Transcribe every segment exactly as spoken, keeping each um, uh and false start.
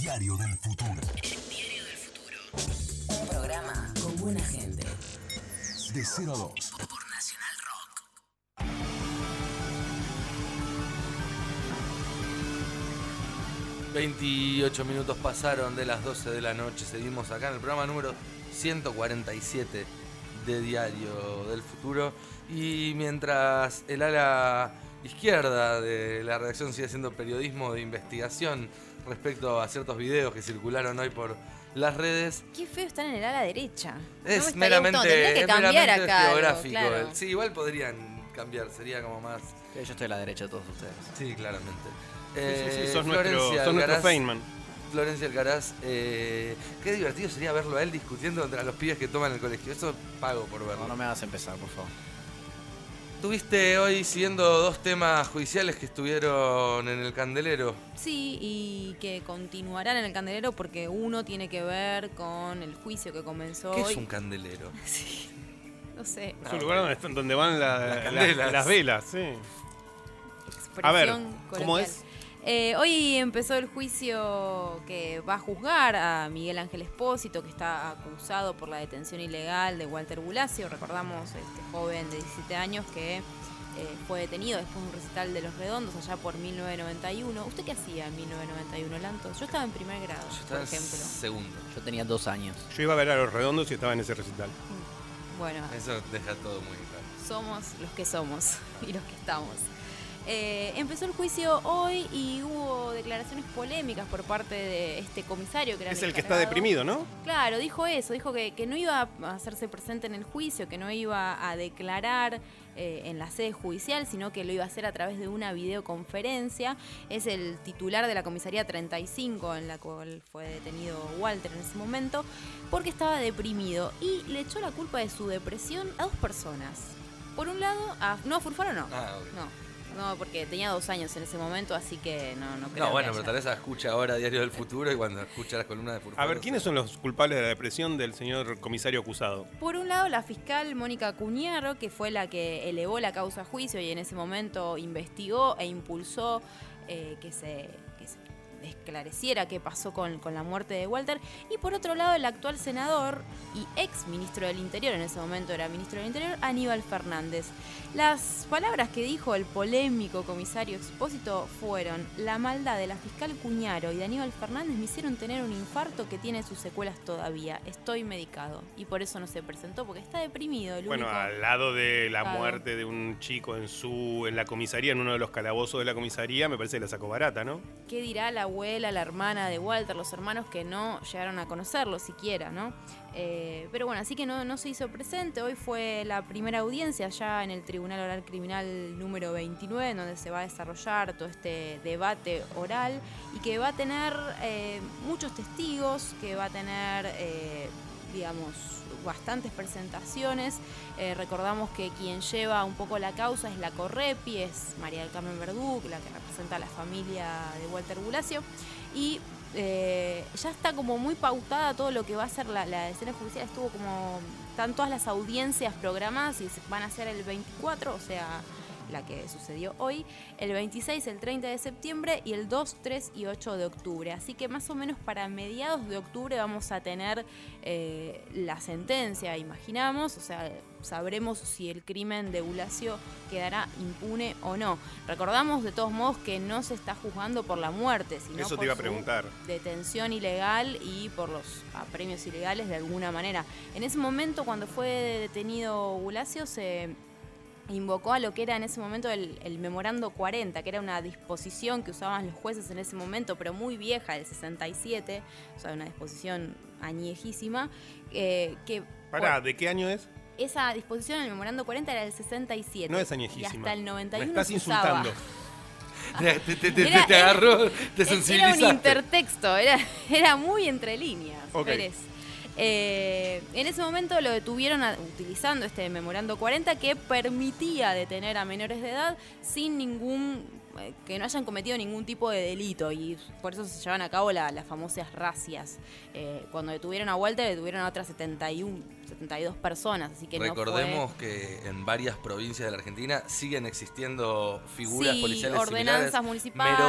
Diario del Futuro. El Diario del Futuro. Un programa con buena gente. De cero a dos. Por Nacional Rock. veintiocho minutos pasaron de las doce de la noche. Seguimos acá en el programa número ciento cuarenta y siete de Diario del Futuro. Y mientras el ala izquierda de la redacción sigue haciendo periodismo de investigación respecto a ciertos videos que circularon hoy por las redes. Qué feo estar en el ala derecha. Es no meramente, que es cambiar meramente acá geográfico. algo, claro. Sí, igual podrían cambiar, sería como más... Yo estoy a la derecha de todos ustedes. Sí, claramente. Sí, Eh, sí, sí, sos Florencia nuestro, sos nuestro Alcaraz- Feynman. Florencia Alcaraz, eh, qué divertido sería verlo a él discutiendo contra los pibes que toman el colegio. Eso pago por verlo. No, no me hagas empezar, por favor. Tuviste hoy siguiendo dos temas judiciales que estuvieron en el candelero. Sí, y que continuarán en el candelero porque uno tiene que ver con el juicio que comenzó ¿Qué hoy. es un candelero? Sí, no sé. Es un lugar donde, están- donde van la- Las la- candelas. las velas, sí. Expresión A ver, ¿cómo coloquial. es? Eh, hoy empezó el juicio que va a juzgar a Miguel Ángel Espósito, que está acusado por la detención ilegal de Walter Bulacio. Recordamos este joven de diecisiete años que eh, fue detenido después de un recital de Los Redondos allá por mil novecientos noventa y uno. ¿Usted qué hacía en mil novecientos noventa y uno, Lantos? Yo estaba en primer grado, Yo estaba por en ejemplo. segundo. Yo tenía dos años. Yo iba a ver a Los Redondos y estaba en ese recital. Bueno, Eso deja todo muy claro. somos los que somos y los que estamos. Eh, empezó el juicio hoy y hubo declaraciones polémicas por parte de este comisario que era Es el que está encargado. deprimido, ¿no? Claro, dijo eso, dijo que, que no iba a hacerse presente en el juicio, que no iba a declarar eh, en la sede judicial, sino que lo iba a hacer a través de una videoconferencia. Es el titular de la comisaría treinta y cinco, en la cual fue detenido Walter en ese momento, porque estaba deprimido y le echó la culpa de su depresión a dos personas. Por un lado, a, no, Furfaro no. Ah, ok. No. No, porque tenía dos años en ese momento, así que no, no creo No, bueno, que pero haya. tal vez escucha ahora Diario del Futuro y cuando escucha las columnas de Furfaro... A ver, ¿quiénes son los culpables de la depresión del señor comisario acusado? Por un lado, la fiscal Mónica Cuñaro, que fue la que elevó la causa a juicio y en ese momento investigó e impulsó eh, que se... que se esclareciera qué pasó con, con la muerte de Walter. Y por otro lado, el actual senador y ex ministro del Interior, en ese momento era ministro del Interior, Aníbal Fernández. Las palabras que dijo el polémico comisario Expósito fueron: la maldad de la fiscal Cuñaro y de Aníbal Fernández me hicieron tener un infarto que tiene sus secuelas todavía. Estoy medicado. Y por eso no se presentó, porque está deprimido. El Bueno, único... al lado de la Claro. muerte de un chico en su en la comisaría, en uno de los calabozos de la comisaría, me parece que la sacó barata, ¿no? ¿Qué dirá la abuela, la hermana de Walter, los hermanos que no llegaron a conocerlo siquiera, ¿no? Eh, pero bueno, así que no, no se hizo presente. Hoy fue la primera audiencia ya en el Tribunal Oral Criminal número veintinueve, donde se va a desarrollar todo este debate oral y que va a tener eh, muchos testigos, que va a tener, eh, digamos, bastantes presentaciones. Eh, recordamos que quien lleva un poco la causa es la Correpi, es María del Carmen Verdú, la que representa a la familia de Walter Bulacio. Y eh, ya está como muy pautada todo lo que va a ser la, la escena judicial. Estuvo como, están todas las audiencias programadas y se van a hacer el veinticuatro, o sea, la que sucedió hoy, el veintiséis, el treinta de septiembre y el dos, tres y ocho de octubre. Así que más o menos para mediados de octubre vamos a tener eh, la sentencia, imaginamos, o sea, sabremos si el crimen de Bulacio quedará impune o no. Recordamos de todos modos que no se está juzgando por la muerte, sino Eso te por iba a su preguntar. detención ilegal y por los apremios ilegales de alguna manera. En ese momento, cuando fue detenido Bulacio, se invocó a lo que era en ese momento el, el memorando cuarenta, que era una disposición que usaban los jueces en ese momento, pero muy vieja, del sesenta y siete, o sea, una disposición añejísima, eh, que... Pará, bueno, ¿de qué año es? esa disposición, el memorando cuarenta, era del sesenta y siete. No es añejísima. Y hasta el noventa y Me uno estás se usaba. insultando. Te, te, te, te- Era- te agarró, te Era sensibilizaste. un intertexto, era, era muy entre líneas, Ok. Pérez. Eh, en ese momento lo detuvieron a- utilizando este memorando cuarenta que permitía detener a menores de edad sin ningún eh, que no hayan cometido ningún tipo de delito y por eso se llevan a cabo la, las famosas racias. Eh, cuando detuvieron a Walter, detuvieron a otras setenta y uno, setenta y dos personas, así que Recordemos no fue... que en varias provincias de la Argentina siguen existiendo figuras Sí, policiales ordenanzas similares, municipales,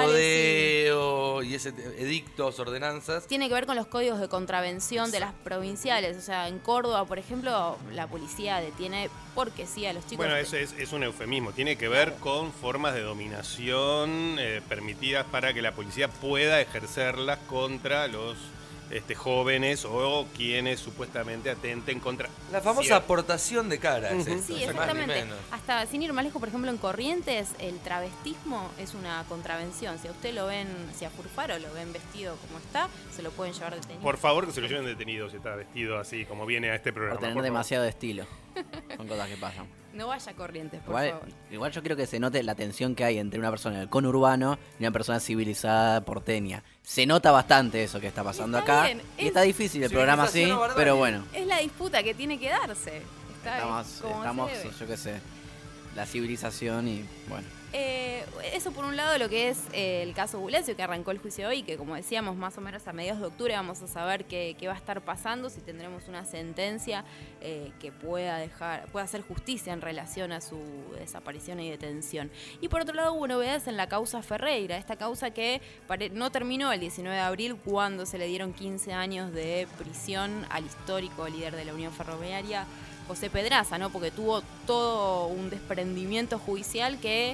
merodeo y ese te- edictos, ordenanzas. Tiene que ver con los códigos de contravención de las provinciales. O sea, en Córdoba, por ejemplo, la policía detiene porque sí a los chicos. Bueno, eso es, es un eufemismo. Tiene que ver con formas de dominación eh, permitidas para que la policía pueda ejercerlas contra los este, jóvenes o quienes supuestamente atenten contra... La famosa cierto. aportación de cara es Ujú. esto, Sí, ni más ni exactamente. menos. Hasta sin ir más lejos, por ejemplo, en Corrientes, el travestismo es una contravención. Si a usted lo ven, si a Furfaro lo ven vestido como está, se lo pueden llevar detenido. Por favor, que se lo lleven detenido si está vestido así como viene a este programa. Por tener por favor. demasiado estilo. Son cosas que pasan. No vaya a Corrientes, por Igual, favor. igual yo quiero que se note la tensión que hay entre una persona del conurbano y una persona civilizada porteña. Se nota bastante eso que está pasando Está acá. bien, Y es- está difícil el programa así, Civilización o barbarie. pero bueno. Es la disputa que tiene que darse. Está Estamos, como se estamos debe. yo qué sé, la civilización y bueno. Eh, eso por un lado lo que es eh, el caso Bulencio, que arrancó el juicio hoy, que como decíamos más o menos a mediados de octubre vamos a saber qué, qué va a estar pasando, si tendremos una sentencia eh, que pueda dejar, pueda hacer justicia en relación a su desaparición y detención. Y por otro lado hubo novedades en la causa Ferreira, esta causa que pare- no terminó el diecinueve de abril cuando se le dieron quince años de prisión al histórico líder de la Unión Ferroviaria, José Pedraza, ¿no? Porque tuvo todo un desprendimiento judicial que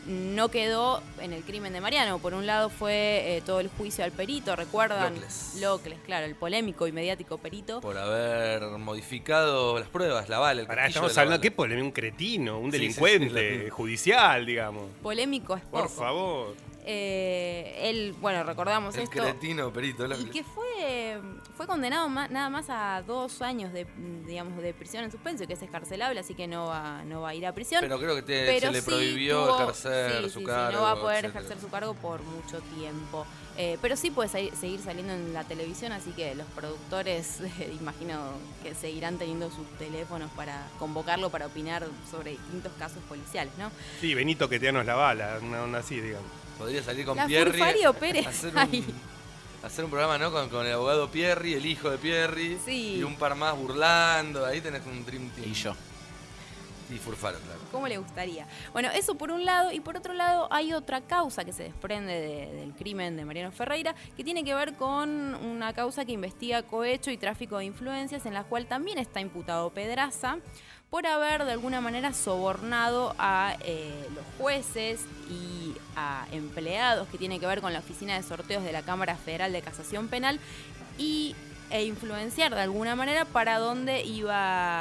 no quedó en el crimen de Mariano. Por un lado fue eh, todo el juicio al perito, ¿recuerdan? Locles. Locles, claro, el polémico y mediático perito. Por haber modificado las pruebas, la bala, el Pará, casquillo estamos de la hablando, bala. ¿qué polémico? Un cretino, un Sí, sí, delincuente sí, lo- judicial, digamos. Polémico es poco. Por favor. Eh, él, bueno, recordamos El esto. cretino perito. Y Locles. que fue, fue condenado ma- nada más a dos años de, digamos, de prisión en suspenso, que es escarcelable, así que no va, no va a ir a prisión. Pero creo que te- Pero se le sí prohibió tuvo- ejercer sí, su sí, sí, cargo. no va a poder etcétera. ejercer su cargo por mucho tiempo. Eh, pero sí puede sa- seguir saliendo en la televisión, así que los productores, eh, imagino que seguirán teniendo sus teléfonos para convocarlo para opinar sobre distintos casos policiales, ¿no? Sí, Benito que te la bala, una onda así, digamos. Podría salir con La Pierri. Furfario Pérez Hacer ahí. un, hacer un programa, ¿no? Con, con el abogado Pierri, el hijo de Pierri. Sí. Y un par más burlando. Ahí tenés un dream team. Y yo. Y Furfaro, claro. ¿Cómo le gustaría? Bueno, eso por un lado, y por otro lado hay otra causa que se desprende de- del crimen de Mariano Ferreira, que tiene que ver con una causa que investiga cohecho y tráfico de influencias, en la cual también está imputado Pedraza, por haber de alguna manera sobornado a eh, los jueces y a empleados, que tiene que ver con la oficina de sorteos de la Cámara Federal de Casación Penal, y e influenciar de alguna manera para dónde iba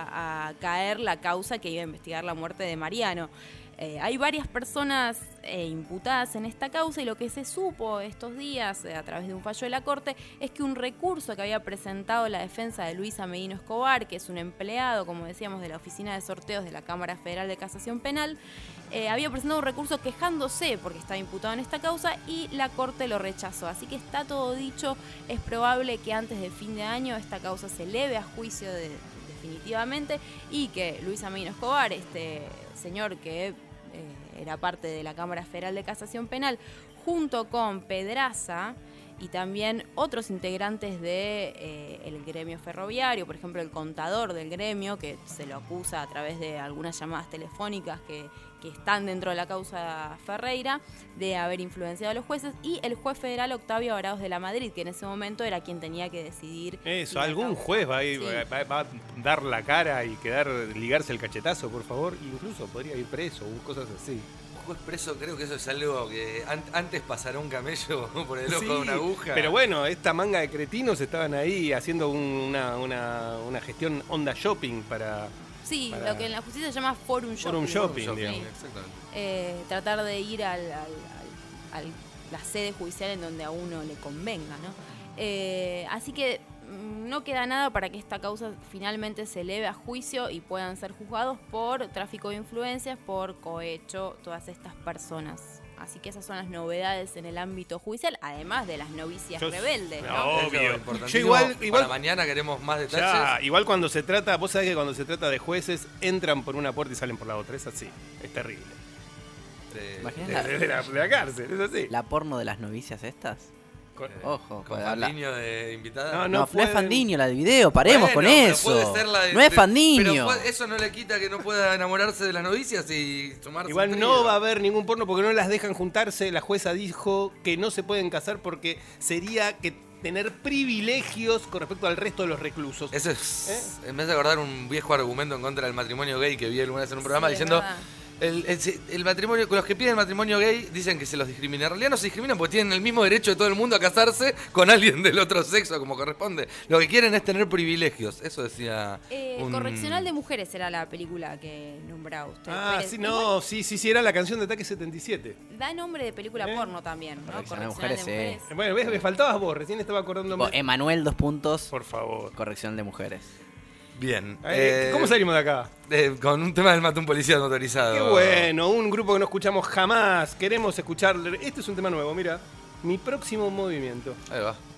a caer la causa que iba a investigar la muerte de Mariano. Eh, hay varias personas eh, imputadas en esta causa y lo que se supo estos días eh, a través de un fallo de la Corte es que un recurso que había presentado la defensa de Luis Amedino Escobar, que es un empleado, como decíamos, de la Oficina de Sorteos de la Cámara Federal de Casación Penal, eh, había presentado un recurso quejándose porque estaba imputado en esta causa y la Corte lo rechazó. Así que está todo dicho, es probable que antes de fin de año esta causa se eleve a juicio de, definitivamente y que Luis Amedino Escobar, este señor que Eh, era parte de la Cámara Federal de Casación Penal, junto con Pedraza y también otros integrantes de eh, el gremio ferroviario, por ejemplo el contador del gremio, que se lo acusa a través de algunas llamadas telefónicas que, que están dentro de la causa Ferreira, de haber influenciado a los jueces, y el juez federal Octavio Arauz de la Madrid, que en ese momento era quien tenía que decidir. Eso, si la algún causa- juez va a, ir- Sí. va, va a dar la cara y quedar, ligarse el cachetazo, por favor. Incluso podría ir preso o cosas así. Juez preso, creo que eso es algo que an- antes pasará un camello por el ojo Sí, de una aguja. Pero bueno, esta manga de cretinos estaban ahí haciendo un- una, una, una gestión onda shopping para... Sí, para- lo que en la justicia se llama forum shopping. Forum shopping, Shopping, digamos. exactamente. Eh, tratar de ir al, al- al- al- la sede judicial en donde a uno le convenga, ¿no? Eh, así que mm, no queda nada para que esta causa finalmente se eleve a juicio y puedan ser juzgados por tráfico de influencias, por cohecho, todas estas personas. Así que esas son las novedades en el ámbito judicial, además de las novicias Yo- rebeldes, ¿no? No, Eso, obvio. importantísimo. Yo igual- igual- Para mañana queremos más detalles. Ya, igual cuando se trata, vos sabés que cuando se trata de jueces, entran por una puerta y salen por la otra. Es así, es terrible. de- Imagínate de- De, de la, de la cárcel, es así. la porno de las novicias estas. Con- Ojo, con la- la- Fandiño de invitada. No, No, no no, pueden- es Fandiño la de video, paremos Bueno, con pero eso. puede ser la de- no es de- Fandiño. Pero puede- eso no le quita que no pueda enamorarse de las novicias y sumarse. Igual al no trío. va a haber ningún porno porque no las dejan juntarse. La jueza dijo que no se pueden casar porque sería que tener privilegios con respecto al resto de los reclusos. Eso es. ¿Eh? En vez de acordar un viejo argumento en contra del matrimonio gay que vi alguna vez en un programa Sí, es diciendo. verdad. El, el- el matrimonio, los que piden matrimonio gay dicen que se los discrimina. En realidad no se discriminan porque tienen el mismo derecho de todo el mundo a casarse con alguien del otro sexo como corresponde. Lo que quieren es tener privilegios. Eso decía. Eh, un- Correccional de Mujeres era la película que nombraba usted. Ah, Pérez. sí, no, sí, sí, sí, era la canción de Ataque setenta y siete. Igual da nombre de película ¿Eh? porno también, ¿no? Correccional de Correccional de Mujeres, Mujeres. sí. Bueno, ves, me faltabas vos, recién estaba acordándome. Tipo, Emanuel, dos puntos, Por favor. corrección de mujeres. Bien. Eh, Eh, ¿Cómo salimos de acá? eh, con un tema del mató un policía motorizado. Qué bueno, un grupo que no escuchamos jamás. Queremos escuchar. Este es un tema nuevo, mira. Mi próximo movimiento. Ahí va.